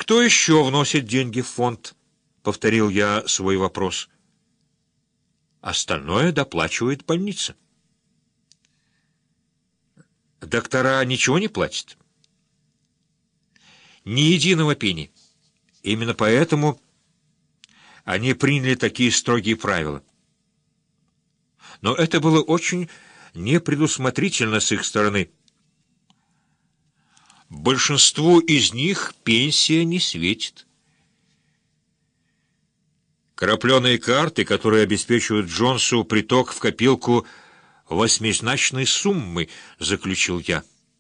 «Кто еще вносит деньги в фонд?» — повторил я свой вопрос. «Остальное доплачивает больница». «Доктора ничего не платят?» «Ни единого пенни. Именно поэтому они приняли такие строгие правила. Но это было очень непредусмотрительно с их стороны. Большинству из них пенсия не светит. Крапленые карты, которые обеспечивают Джонсу приток в копилку восьмизначной суммы, заключил я.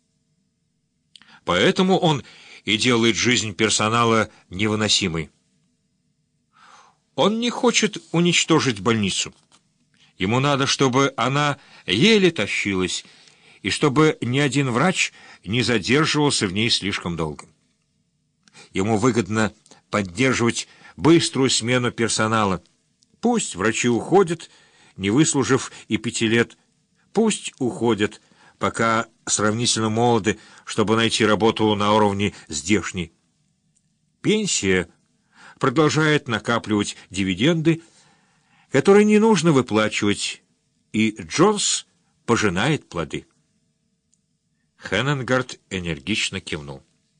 Поэтому он и делает жизнь персонала невыносимой. Он не хочет уничтожить больницу. Ему надо, чтобы она еле тащилась, и чтобы ни один врач не задерживался в ней слишком долго. Ему выгодно поддерживать быструю смену персонала. Пусть врачи уходят, не выслужив и 5 лет. Пусть уходят, пока сравнительно молоды, чтобы найти работу на уровне здешней. Пенсия продолжает накапливать дивиденды, которые не нужно выплачивать, и Джонс пожинает плоды. Хеннингард энергично кивнул.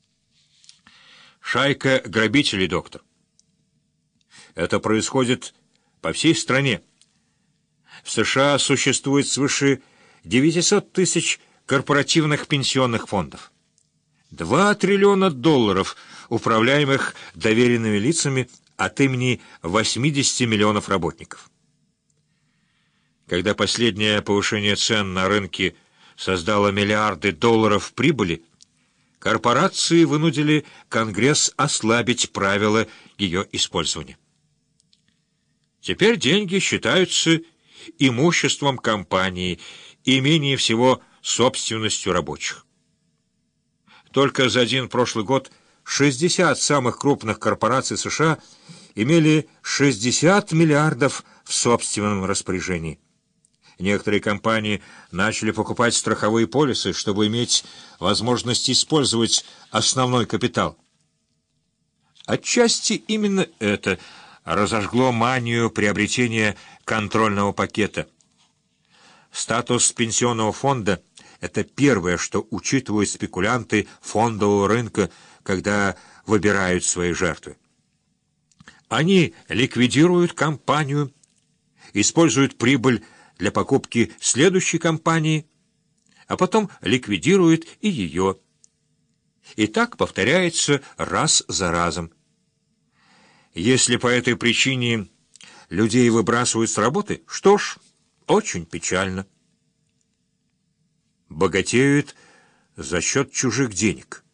«Шайка грабителей, доктор. Это происходит по всей стране. В США существует свыше 900 тысяч корпоративных пенсионных фондов. 2 триллиона долларов, управляемых доверенными лицами от имени 80 миллионов работников. Когда последнее повышение цен на рынке создало миллиарды долларов прибыли, корпорации вынудили Конгресс ослабить правила ее использования. Теперь деньги считаются имуществом компании и менее всего собственностью рабочих. Только за один прошлый год 60 самых крупных корпораций США имели 60 миллиардов в собственном распоряжении. Некоторые компании начали покупать страховые полисы, чтобы иметь возможность использовать основной капитал. Отчасти именно это разожгло манию приобретения контрольного пакета. Статус пенсионного фонда — это первое, что учитывают спекулянты фондового рынка, когда выбирают свои жертвы. Они ликвидируют компанию, используют прибыль для покупки следующей компании, а потом ликвидируют и ее. И так повторяется раз за разом. Если по этой причине людей выбрасывают с работы, что ж, очень печально. Богатеют за счет чужих денег,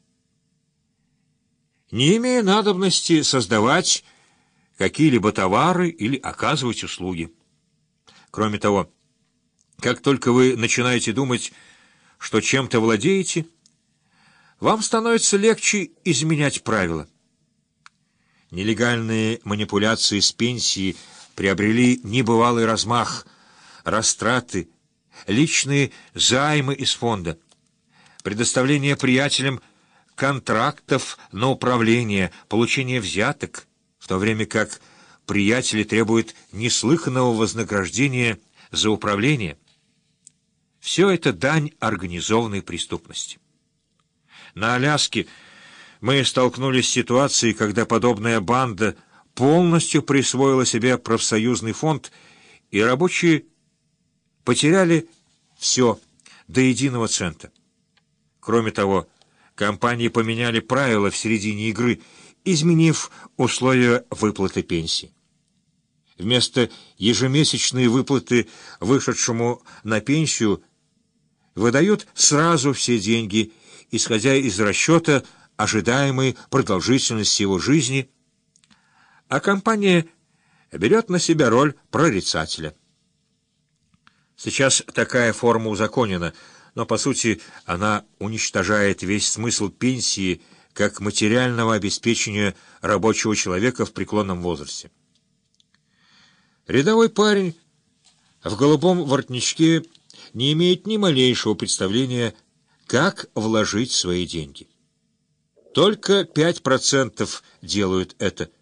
не имея надобности создавать какие-либо товары или оказывать услуги. Кроме того, как только вы начинаете думать, что чем-то владеете, вам становится легче изменять правила. Нелегальные манипуляции с пенсией приобрели небывалый размах, растраты, личные займы из фонда, предоставление приятелям контрактов на управление, получение взяток, в то время как приятели требуют неслыханного вознаграждения за управление. Все это дань организованной преступности. На Аляске мы столкнулись с ситуацией, когда подобная банда полностью присвоила себе профсоюзный фонд, и рабочие потеряли все до единого цента. Кроме того, компании поменяли правила в середине игры, изменив условия выплаты пенсии. Вместо ежемесячной выплаты вышедшему на пенсию выдают сразу все деньги, исходя из расчета ожидаемой продолжительности его жизни, а компания берет на себя роль прорицателя. Сейчас такая форма узаконена, но, по сути, она уничтожает весь смысл пенсии как материального обеспечения рабочего человека в преклонном возрасте. Рядовой парень в голубом воротничке не имеет ни малейшего представления, как вложить свои деньги. Только 5% делают это.